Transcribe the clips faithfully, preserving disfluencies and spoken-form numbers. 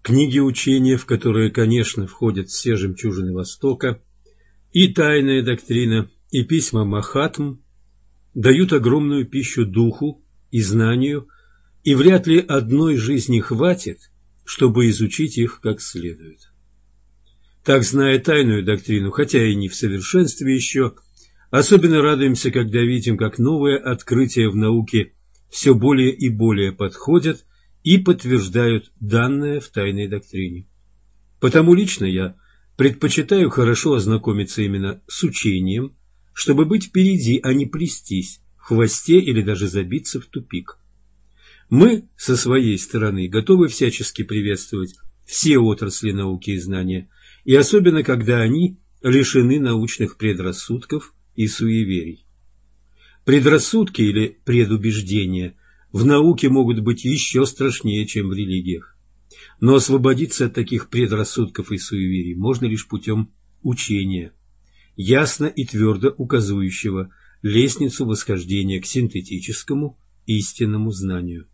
книги учения, в которые, конечно, входят все жемчужины Востока, и тайная доктрина, и письма Махатм дают огромную пищу духу и знанию, и вряд ли одной жизни хватит, чтобы изучить их как следует. Так, зная тайную доктрину, хотя и не в совершенстве еще, особенно радуемся, когда видим, как новые открытия в науке все более и более подходят и подтверждают данное в тайной доктрине. Потому лично я предпочитаю хорошо ознакомиться именно с учением, чтобы быть впереди, а не плестись в хвосте или даже забиться в тупик. Мы, со своей стороны, готовы всячески приветствовать все отрасли науки и знания, и особенно, когда они лишены научных предрассудков и суеверий. Предрассудки или предубеждения в науке могут быть еще страшнее, чем в религиях. Но освободиться от таких предрассудков и суеверий можно лишь путем учения, ясно и твердо указывающего лестницу восхождения к синтетическому истинному знанию.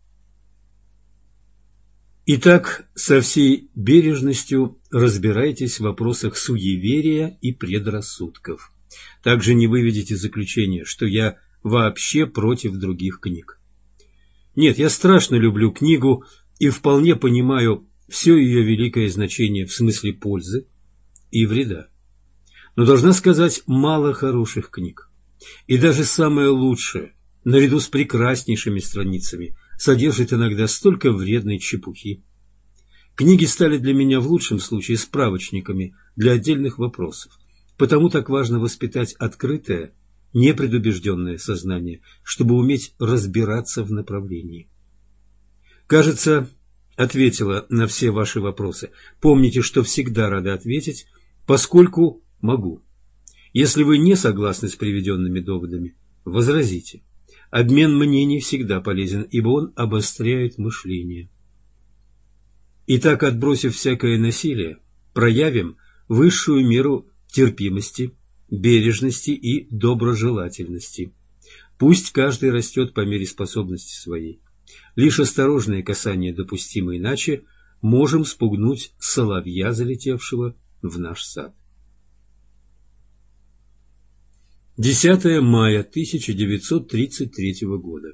Итак, со всей бережностью разбирайтесь в вопросах суеверия и предрассудков. Также не выведите заключение, что я вообще против других книг. Нет, я страшно люблю книгу и вполне понимаю все ее великое значение в смысле пользы и вреда. Но должна сказать, мало хороших книг. И даже самое лучшее, наряду с прекраснейшими страницами, содержит иногда столько вредной чепухи. Книги стали для меня в лучшем случае справочниками для отдельных вопросов. Потому так важно воспитать открытое, непредубежденное сознание, чтобы уметь разбираться в направлении. Кажется, ответила на все ваши вопросы. Помните, что всегда рада ответить, поскольку могу. Если вы не согласны с приведенными доводами, возразите. Обмен мнений всегда полезен, ибо он обостряет мышление. Итак, отбросив всякое насилие, проявим высшую меру терпимости, бережности и доброжелательности. Пусть каждый растет по мере способности своей. Лишь осторожное касание допустимо, иначе можем спугнуть соловья, залетевшего в наш сад. десятое мая тысяча девятьсот тридцать третьего года.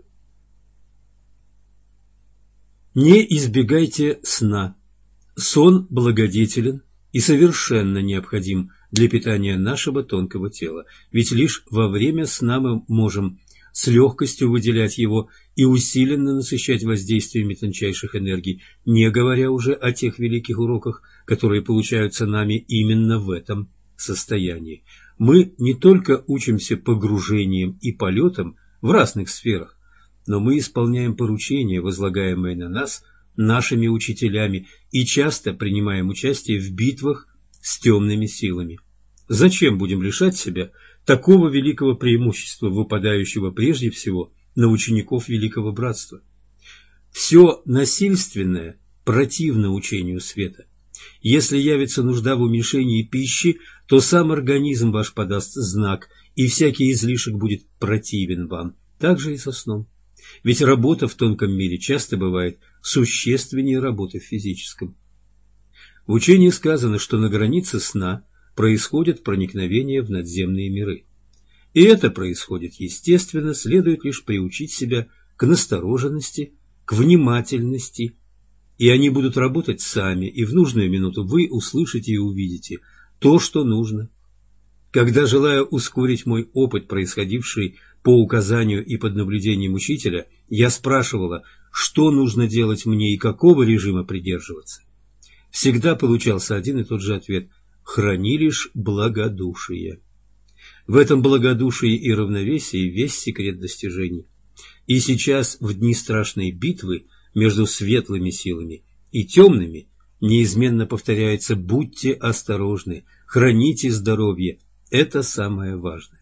Не избегайте сна. Сон благодетелен и совершенно необходим для питания нашего тонкого тела, ведь лишь во время сна мы можем с легкостью выделять его и усиленно насыщать воздействиями тончайших энергий, не говоря уже о тех великих уроках, которые получаются нами именно в этом состоянии. Мы не только учимся погружением и полетам в разных сферах, но мы исполняем поручения, возлагаемые на нас нашими учителями, и часто принимаем участие в битвах с темными силами. Зачем будем лишать себя такого великого преимущества, выпадающего прежде всего на учеников Великого Братства? Все насильственное противно учению света. Если явится нужда в уменьшении пищи, то сам организм ваш подаст знак, и всякий излишек будет противен вам. Так же и со сном. Ведь работа в тонком мире часто бывает существеннее работы в физическом. В учении сказано, что на границе сна происходит проникновение в надземные миры. И это происходит естественно, следует лишь приучить себя к настороженности, к внимательности, и они будут работать сами, и в нужную минуту вы услышите и увидите то, что нужно. Когда, желая ускорить мой опыт, происходивший по указанию и под наблюдением учителя, я спрашивала, что нужно делать мне и какого режима придерживаться, всегда получался один и тот же ответ: «Храни лишь благодушие». В этом благодушии и равновесии весь секрет достижений. И сейчас, в дни страшной битвы между светлыми силами и темными, неизменно повторяется: будьте осторожны, храните здоровье, это самое важное.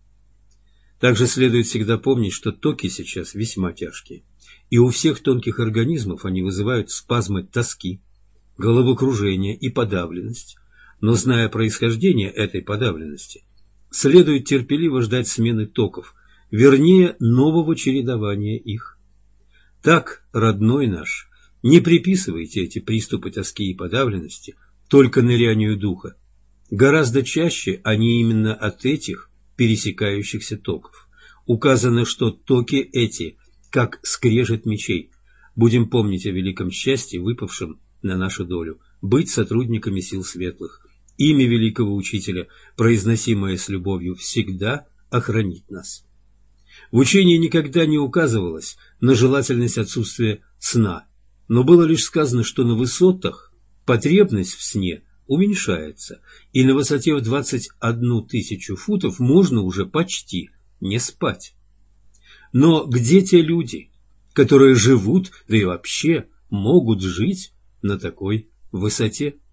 Также следует всегда помнить, что токи сейчас весьма тяжкие, и у всех тонких организмов они вызывают спазмы тоски, головокружение и подавленность, но, зная происхождение этой подавленности, следует терпеливо ждать смены токов, вернее, нового чередования их. Так, родной наш, Не приписывайте эти приступы тоски и подавленности только нырянию духа. Гораздо чаще они именно от этих пересекающихся токов. Указано, что токи эти, как скрежет мечей. Будем помнить о великом счастье, выпавшем на нашу долю, быть сотрудниками сил светлых. Имя великого учителя, произносимое с любовью, всегда охранит нас. В учении никогда не указывалось на желательность отсутствия сна, но было лишь сказано, что на высотах потребность в сне уменьшается, и на высоте в двадцать одну тысячу футов можно уже почти не спать. Но где те люди, которые живут, да и вообще могут жить на такой высоте?